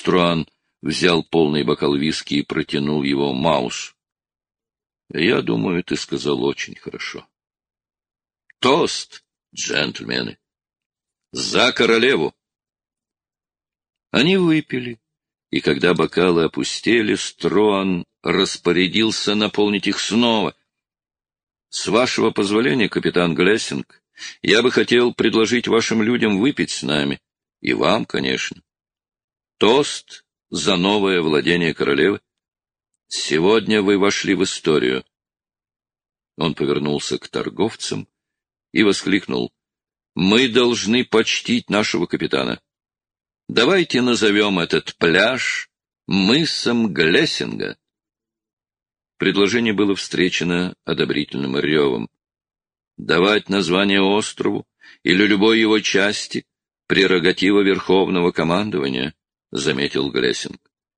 Струан взял полный бокал виски и протянул его Маусу. — Я думаю, ты сказал очень хорошо. — Тост, джентльмены! За королеву! Они выпили, и когда бокалы опустели, Струан распорядился наполнить их снова. — С вашего позволения, капитан Глессинг, я бы хотел предложить вашим людям выпить с нами. И вам, конечно. Тост за новое владение королевы. Сегодня вы вошли в историю. Он повернулся к торговцам и воскликнул: «Мы должны почтить нашего капитана. Давайте назовем этот пляж мысом Глессинга». Предложение было встречено одобрительным ревом. Давать название острову или любой его части — прерогатива верховного командования, — заметил Глессинг.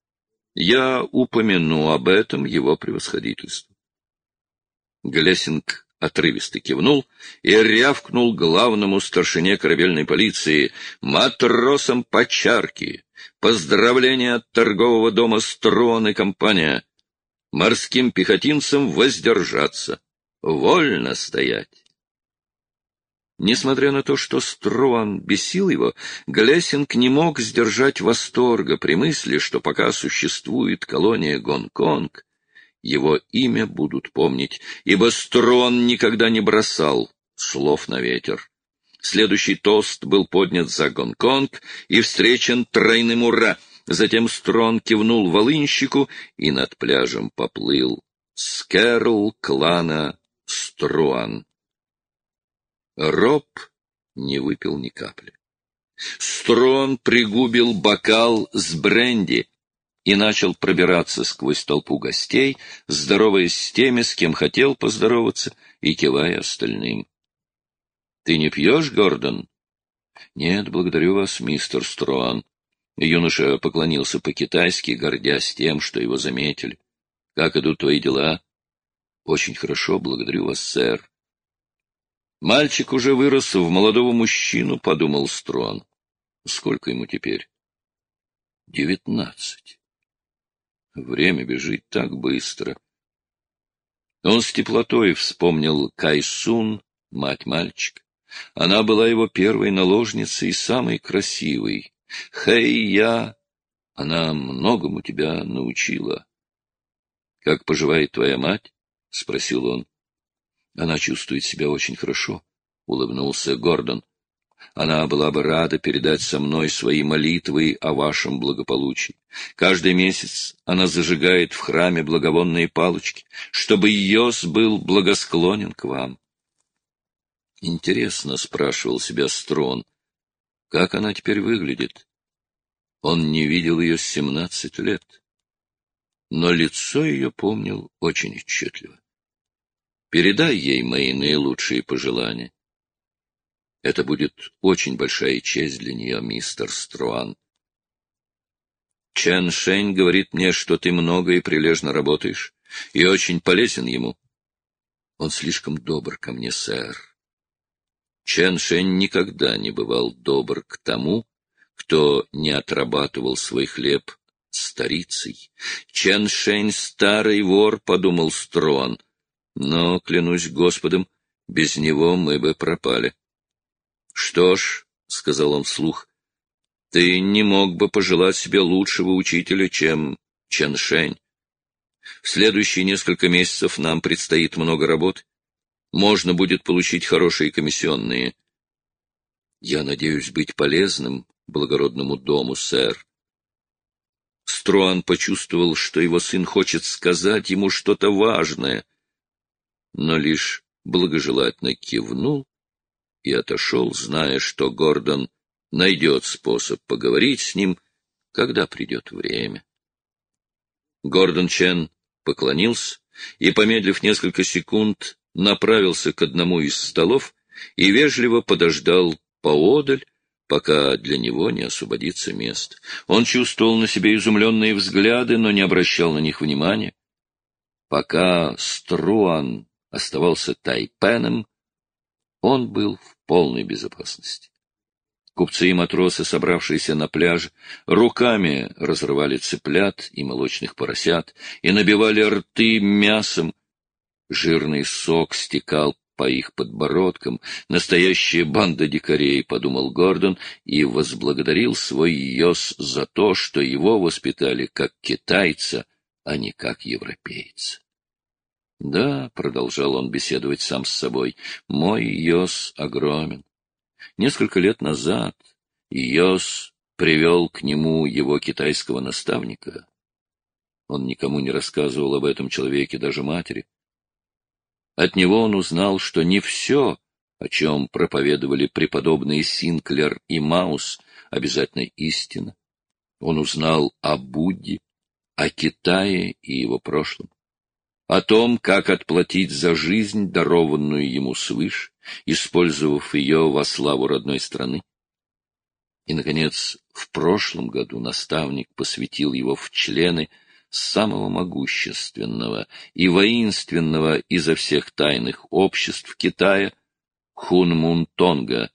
Я упомяну об этом его превосходительству. Глессинг отрывисто кивнул и рявкнул главному старшине корабельной полиции: матросам по чарке, поздравления от торгового дома «Струан и компания», морским пехотинцам воздержаться, вольно стоять. Несмотря на то, что Струан бесил его, Глессинг не мог сдержать восторга при мысли, что пока существует колония Гонконг, его имя будут помнить, ибо Струан никогда не бросал слов на ветер. Следующий тост был поднят за Гонконг и встречен тройным «Ура!». Затем Струан кивнул волынщику, и над пляжем поплыл скерл клана Струан. Роб не выпил ни капли. Струан пригубил бокал с бренди и начал пробираться сквозь толпу гостей, здороваясь с теми, с кем хотел поздороваться, и кивая остальным. — Ты не пьешь, Гордон? — Нет, благодарю вас, мистер Струан. Юноша поклонился по-китайски, гордясь тем, что его заметили. — Как идут твои дела? — Очень хорошо, благодарю вас, сэр. Мальчик уже вырос в молодого мужчину, — подумал Струан. Сколько ему теперь? 19. Время бежит так быстро. Он с теплотой вспомнил Кайсун, мать мальчика. Она была его первой наложницей и самой красивой. Хэй-я, она многому тебя научила. — Как поживает твоя мать? — спросил он. — Она чувствует себя очень хорошо, — улыбнулся Гордон. — Она была бы рада передать со мной свои молитвы о вашем благополучии. Каждый месяц она зажигает в храме благовонные палочки, чтобы Йос был благосклонен к вам. Интересно, — спрашивал себя Струан, — как она теперь выглядит? Он не видел ее с 17 лет, но лицо ее помнил очень отчетливо. Передай ей мои наилучшие пожелания. Это будет очень большая честь для нее, мистер Струан. Чен Шэнь говорит мне, что ты много и прилежно работаешь, и очень полезен ему. Он слишком добр ко мне, сэр. Чен Шэнь никогда не бывал добр к тому, кто не отрабатывал свой хлеб старицей. Чен Шэнь — старый вор, — подумал Струан. Но, клянусь Господом, без него мы бы пропали. — Что ж, — сказал он вслух, — ты не мог бы пожелать себе лучшего учителя, чем Чен Шэнь. В следующие несколько месяцев нам предстоит много работы. Можно будет получить хорошие комиссионные. Я надеюсь быть полезным благородному дому, сэр. Струан почувствовал, что его сын хочет сказать ему что-то важное, но лишь благожелательно кивнул и отошел, зная, что Гордон найдет способ поговорить с ним, когда придет время. Гордон Чен поклонился и, помедлив несколько секунд, направился к одному из столов и вежливо подождал поодаль, пока для него не освободится место. Он чувствовал на себе изумленные взгляды, но не обращал на них внимания. Пока Струан оставался Тайпеном, он был в полной безопасности. Купцы и матросы, собравшиеся на пляже, руками разрывали цыплят и молочных поросят и набивали рты мясом. Жирный сок стекал по их подбородкам. Настоящая банда дикарей, — подумал Гордон, и возблагодарил свой йос за то, что его воспитали как китайца, а не как европейца. Да, — продолжал он беседовать сам с собой, — мой йос огромен. Несколько лет назад йос привел к нему его китайского наставника. Он никому не рассказывал об этом человеке, даже матери. От него он узнал, что не все, о чем проповедовали преподобные Синклер и Маус, обязательно истина. Он узнал о Будде, о Китае и его прошлом, о том, как отплатить за жизнь, дарованную ему свыше, использовав ее во славу родной страны. И, наконец, в прошлом году наставник посвятил его в члены самого могущественного и воинственного изо всех тайных обществ Китая Хунмун-Тонга.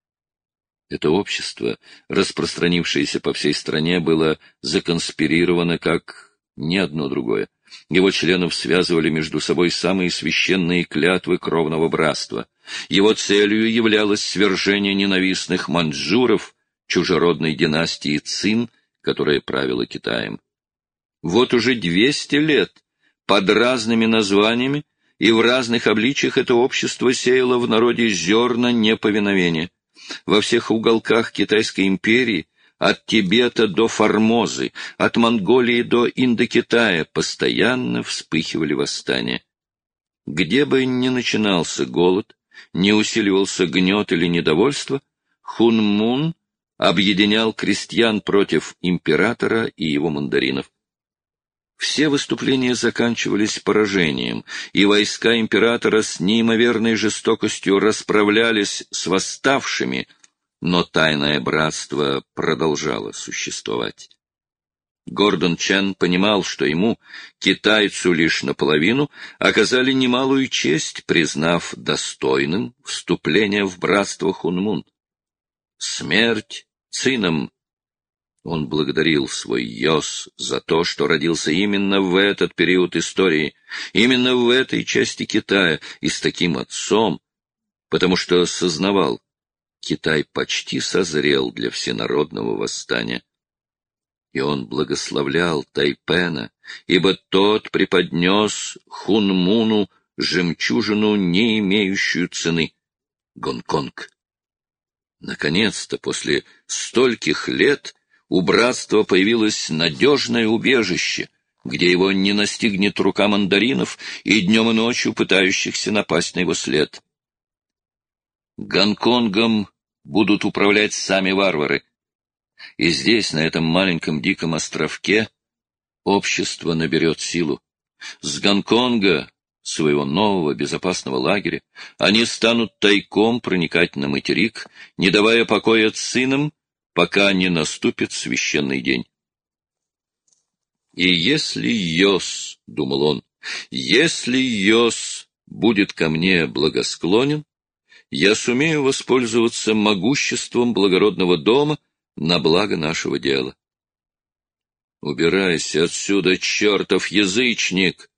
Это общество, распространившееся по всей стране, было законспирировано как ни одно другое. Его членов связывали между собой самые священные клятвы кровного братства. Его целью являлось свержение ненавистных маньчжуров, чужеродной династии Цин, которая правила Китаем. Вот уже 200 лет под разными названиями и в разных обличиях это общество сеяло в народе зерна неповиновения. Во всех уголках Китайской империи, от Тибета до Формозы, от Монголии до Индокитая, постоянно вспыхивали восстания. Где бы ни начинался голод, ни усиливался гнет или недовольство, Хунмун объединял крестьян против императора и его мандаринов. Все выступления заканчивались поражением, и войска императора с неимоверной жестокостью расправлялись с восставшими, но тайное братство продолжало существовать. Гордон Чен понимал, что ему, китайцу лишь наполовину, оказали немалую честь, признав достойным вступление в братство Хунмун. Смерть цинам! Он благодарил свой йос за то, что родился именно в этот период истории, именно в этой части Китая и с таким отцом, потому что сознавал, Китай почти созрел для всенародного восстания. И он благословлял Тайпена, ибо тот преподнес Хунмуну жемчужину, не имеющую цены — Гонконг. Наконец-то, после стольких лет, у братства появилось надежное убежище, где его не настигнет рука мандаринов и днем и ночью пытающихся напасть на его след. Гонконгом будут управлять сами варвары. И здесь, на этом маленьком диком островке, общество наберет силу. С Гонконга, своего нового безопасного лагеря, они станут тайком проникать на материк, не давая покоя цинам, пока не наступит священный день. И если Йос, — думал он, — если Йос будет ко мне благосклонен, я сумею воспользоваться могуществом благородного дома на благо нашего дела. Убирайся отсюда, чертов язычник!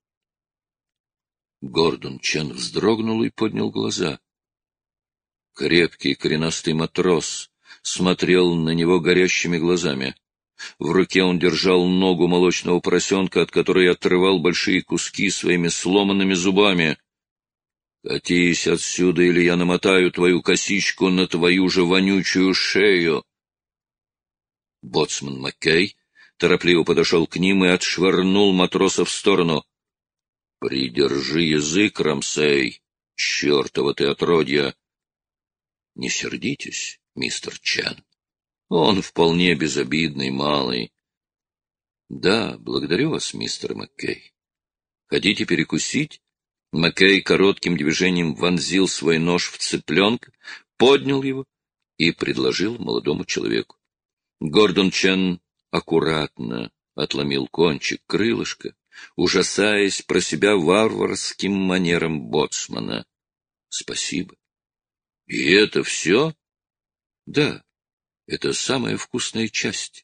Гордон Чен вздрогнул и поднял глаза. Крепкий коренастый матрос смотрел на него горящими глазами. В руке он держал ногу молочного поросенка, от которой отрывал большие куски своими сломанными зубами. — Катись отсюда, или я намотаю твою косичку на твою же вонючую шею. Боцман Маккей торопливо подошел к ним и отшвырнул матроса в сторону. — Придержи язык, Рамсей, чертова ты отродья! — Не сердитесь, мистер Чен. Он вполне безобидный малый. — Да, благодарю вас, мистер Маккей. Хотите перекусить? Маккей коротким движением вонзил свой нож в цыпленка, поднял его и предложил молодому человеку. Гордон Чен аккуратно отломил кончик крылышка, ужасаясь про себя варварским манерам боцмана. — Спасибо. — И это все? — Да. Это самая вкусная часть.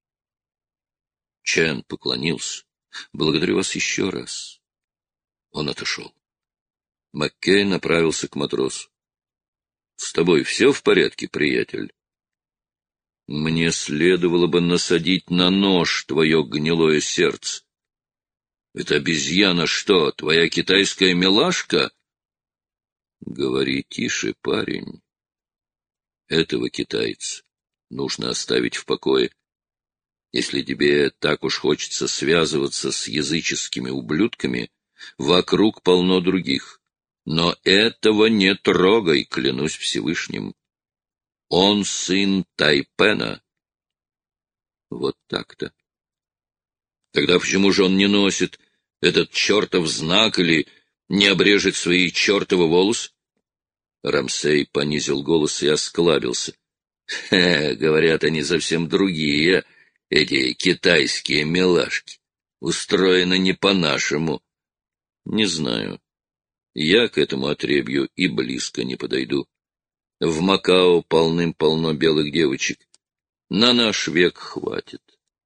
Чен поклонился. Благодарю вас еще раз. Он отошел. Маккей направился к матросу. — С тобой все в порядке, приятель? — Мне следовало бы насадить на нож твое гнилое сердце. — Это обезьяна что, твоя китайская милашка? — Говори тише, парень. Этого китайца нужно оставить в покое. Если тебе так уж хочется связываться с языческими ублюдками, вокруг полно других. Но этого не трогай, клянусь Всевышним. Он сын Тайпена. Вот так-то. Тогда почему же он не носит этот чертов знак или не обрежет свои чертовы волосы? Рамсей понизил голос и осклабился. Говорят, они совсем другие, эти китайские милашки. Устроены не по-нашему. Не знаю. Я к этому отребью и близко не подойду. В Макао полным-полно белых девочек. На наш век хватит.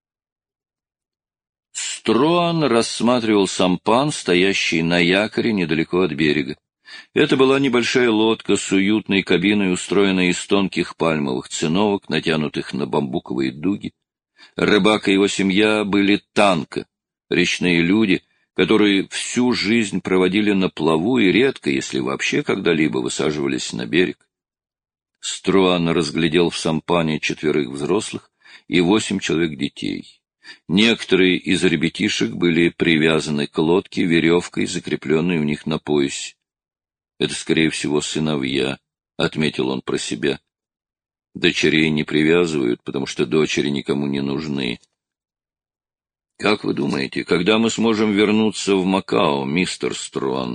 Струан рассматривал сампан, стоящий на якоре недалеко от берега. Это была небольшая лодка с уютной кабиной, устроенной из тонких пальмовых циновок, натянутых на бамбуковые дуги. Рыбак и его семья были танка, речные люди, которые всю жизнь проводили на плаву и редко, если вообще когда-либо, высаживались на берег. Струан разглядел в сампане 4 взрослых и 8 человек детей. Некоторые из ребятишек были привязаны к лодке веревкой, закрепленной у них на поясе. Это, скорее всего, сыновья, — отметил он про себя. Дочерей не привязывают, потому что дочери никому не нужны. — Как вы думаете, когда мы сможем вернуться в Макао, мистер Струан?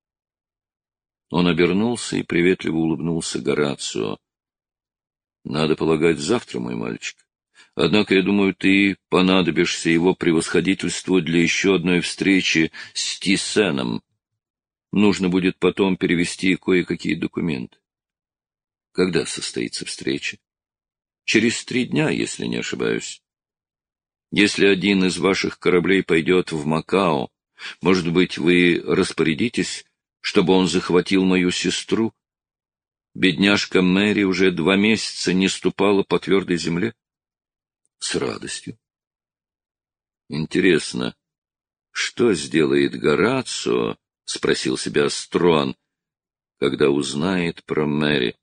Он обернулся и приветливо улыбнулся Горацио. — Надо полагать, завтра, мой мальчик. Однако, я думаю, ты понадобишься его превосходительству для еще одной встречи с Тисеном. Нужно будет потом перевести кое-какие документы. Когда состоится встреча? Через 3 дня, если не ошибаюсь. Если один из ваших кораблей пойдет в Макао, может быть, вы распорядитесь, чтобы он захватил мою сестру? Бедняжка Мэри уже 2 месяца не ступала по твердой земле. С радостью. Интересно, что сделает Горацио, — спросил себя Струан, — когда узнает про Мэри.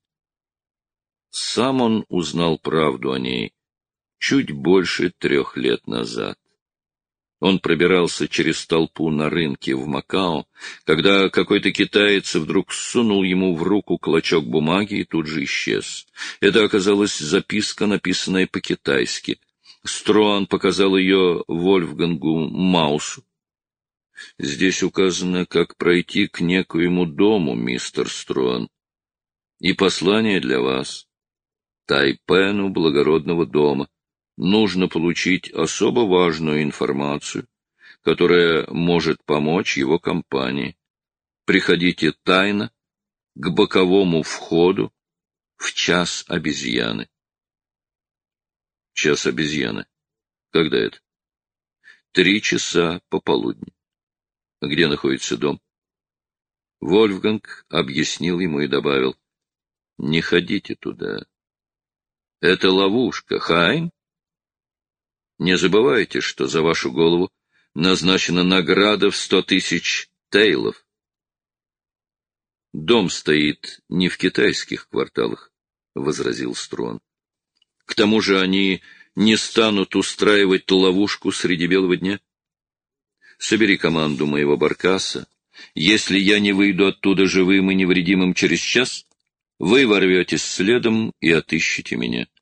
Сам он узнал правду о ней чуть больше 3 лет назад. Он пробирался через толпу на рынке в Макао, когда какой-то китаец вдруг сунул ему в руку клочок бумаги и тут же исчез. Это оказалась записка, написанная по-китайски. Струан показал ее Вольфгангу Маусу. Здесь указано, как пройти к некоему дому, мистер Струан. И послание для вас. Тайпену благородного дома. Нужно получить особо важную информацию, которая может помочь его компании. Приходите тайно, к боковому входу, в час обезьяны. Час обезьяны. Когда это? 3 часа пополудни. Где находится дом? Вольфганг объяснил ему и добавил: не ходите туда. Это ловушка, Хайм. Не забывайте, что за вашу голову назначена награда в 100 000 тейлов. Дом стоит не в китайских кварталах, — возразил Струан. К тому же они не станут устраивать ловушку среди белого дня. Собери команду моего баркаса. Если я не выйду оттуда живым и невредимым через час, вы ворветесь следом и отыщете меня.